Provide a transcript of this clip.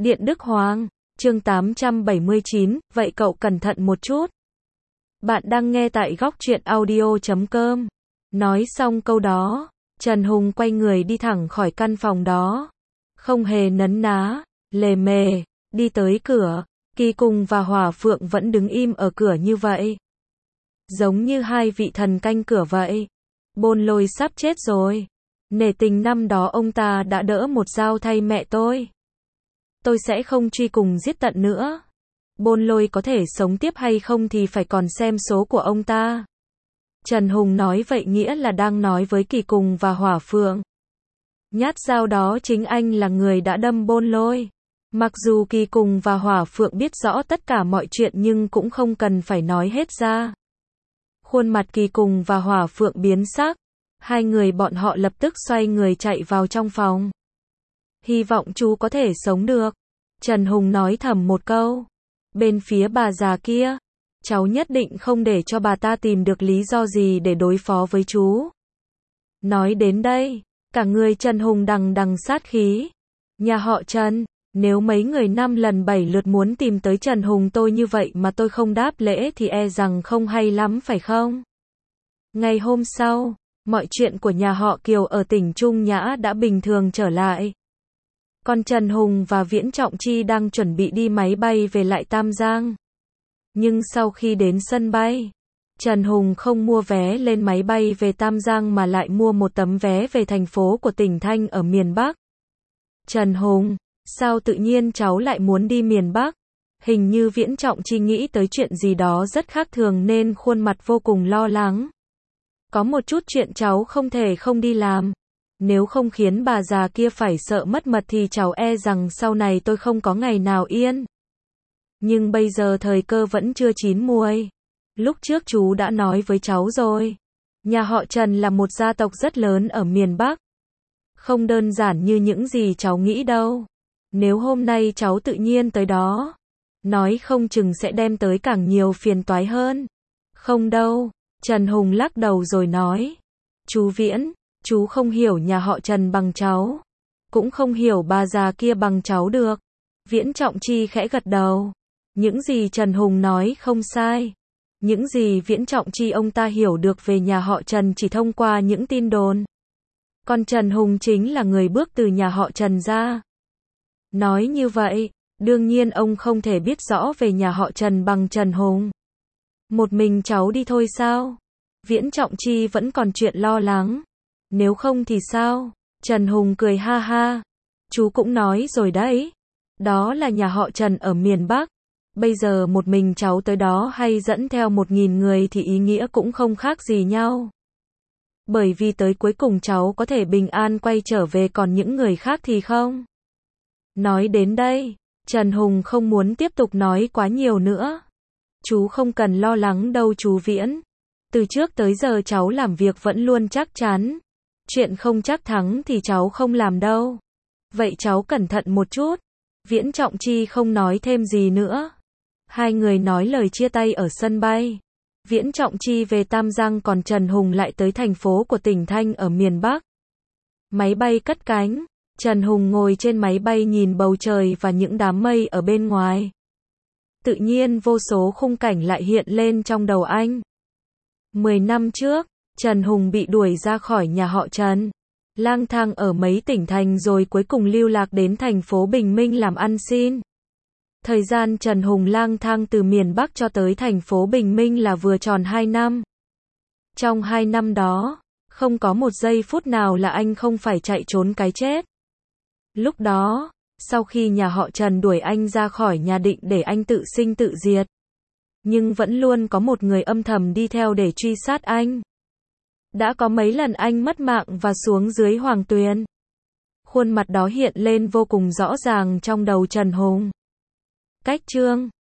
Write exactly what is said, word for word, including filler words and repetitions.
Điện Đức Hoàng, chương tám trăm bảy mươi chín, vậy cậu cẩn thận một chút. Bạn đang nghe tại góc truyện audio chấm com. Nói xong câu đó, Trần Hùng quay người đi thẳng khỏi căn phòng đó. Không hề nấn ná, lề mề, đi tới cửa, Kỳ Cùng và Hỏa Phượng vẫn đứng im ở cửa như vậy. Giống như hai vị thần canh cửa vậy. Bôn Lôi sắp chết rồi. Nể tình năm đó ông ta đã đỡ một dao thay mẹ tôi. Tôi sẽ không truy cùng giết tận nữa. Bôn Lôi có thể sống tiếp hay không thì phải còn xem số của ông ta. Trần Hùng nói vậy nghĩa là đang nói với Kỳ Cùng và Hỏa Phượng. Nhát dao đó chính anh là người đã đâm Bôn Lôi. Mặc dù Kỳ Cùng và Hỏa Phượng biết rõ tất cả mọi chuyện nhưng cũng không cần phải nói hết ra. Khuôn mặt Kỳ Cùng và Hỏa Phượng biến sắc. Hai người bọn họ lập tức xoay người chạy vào trong phòng. Hy vọng chú có thể sống được. Trần Hùng nói thầm một câu. Bên phía bà già kia, cháu nhất định không để cho bà ta tìm được lý do gì để đối phó với chú. Nói đến đây, cả người Trần Hùng đằng đằng sát khí. Nhà họ Trần, nếu mấy người năm lần bảy lượt muốn tìm tới Trần Hùng tôi như vậy mà tôi không đáp lễ thì e rằng không hay lắm phải không? Ngày hôm sau, mọi chuyện của nhà họ Kiều ở tỉnh Trung Nhã đã bình thường trở lại. Còn Trần Hùng và Viễn Trọng Chi đang chuẩn bị đi máy bay về lại Tam Giang. Nhưng sau khi đến sân bay, Trần Hùng không mua vé lên máy bay về Tam Giang mà lại mua một tấm vé về thành phố của tỉnh Thanh ở miền Bắc. Trần Hùng, sao tự nhiên cháu lại muốn đi miền Bắc? Hình như Viễn Trọng Chi nghĩ tới chuyện gì đó rất khác thường nên khuôn mặt vô cùng lo lắng. Có một chút chuyện cháu không thể không đi làm. Nếu không khiến bà già kia phải sợ mất mật thì cháu e rằng sau này tôi không có ngày nào yên. Nhưng bây giờ thời cơ vẫn chưa chín muồi. Lúc trước chú đã nói với cháu rồi. Nhà họ Trần là một gia tộc rất lớn ở miền Bắc. Không đơn giản như những gì cháu nghĩ đâu. Nếu hôm nay cháu tự nhiên tới đó, nói không chừng sẽ đem tới càng nhiều phiền toái hơn. Không đâu, Trần Hùng lắc đầu rồi nói. Chú Viễn, chú không hiểu nhà họ Trần bằng cháu. Cũng không hiểu bà già kia bằng cháu được. Viễn Trọng Chi khẽ gật đầu. Những gì Trần Hùng nói không sai. Những gì Viễn Trọng Chi ông ta hiểu được về nhà họ Trần chỉ thông qua những tin đồn. Còn Trần Hùng chính là người bước từ nhà họ Trần ra. Nói như vậy, đương nhiên ông không thể biết rõ về nhà họ Trần bằng Trần Hùng. Một mình cháu đi thôi sao? Viễn Trọng Chi vẫn còn chuyện lo lắng. Nếu không thì sao? Trần Hùng cười ha ha. Chú cũng nói rồi đấy. Đó là nhà họ Trần ở miền Bắc. Bây giờ một mình cháu tới đó hay dẫn theo một nghìn người thì ý nghĩa cũng không khác gì nhau. Bởi vì tới cuối cùng cháu có thể bình an quay trở về còn những người khác thì không. Nói đến đây, Trần Hùng không muốn tiếp tục nói quá nhiều nữa. Chú không cần lo lắng đâu chú Viễn. Từ trước tới giờ cháu làm việc vẫn luôn chắc chắn. Chuyện không chắc thắng thì cháu không làm đâu. Vậy cháu cẩn thận một chút. Viễn Trọng Chi không nói thêm gì nữa. Hai người nói lời chia tay ở sân bay. Viễn Trọng Chi về Tam Giang còn Trần Hùng lại tới thành phố của tỉnh Thanh ở miền Bắc. Máy bay cất cánh. Trần Hùng ngồi trên máy bay nhìn bầu trời và những đám mây ở bên ngoài. Tự nhiên vô số khung cảnh lại hiện lên trong đầu anh. Mười năm trước, Trần Hùng bị đuổi ra khỏi nhà họ Trần. Lang thang ở mấy tỉnh thành rồi cuối cùng lưu lạc đến thành phố Bình Minh làm ăn xin. Thời gian Trần Hùng lang thang từ miền Bắc cho tới thành phố Bình Minh là vừa tròn hai năm. Trong hai năm đó, không có một giây phút nào là anh không phải chạy trốn cái chết. Lúc đó, sau khi nhà họ Trần đuổi anh ra khỏi nhà định để anh tự sinh tự diệt. Nhưng vẫn luôn có một người âm thầm đi theo để truy sát anh. Đã có mấy lần anh mất mạng và xuống dưới Hoàng Tuyền. Khuôn mặt đó hiện lên vô cùng rõ ràng trong đầu Trần Hùng. Cách chương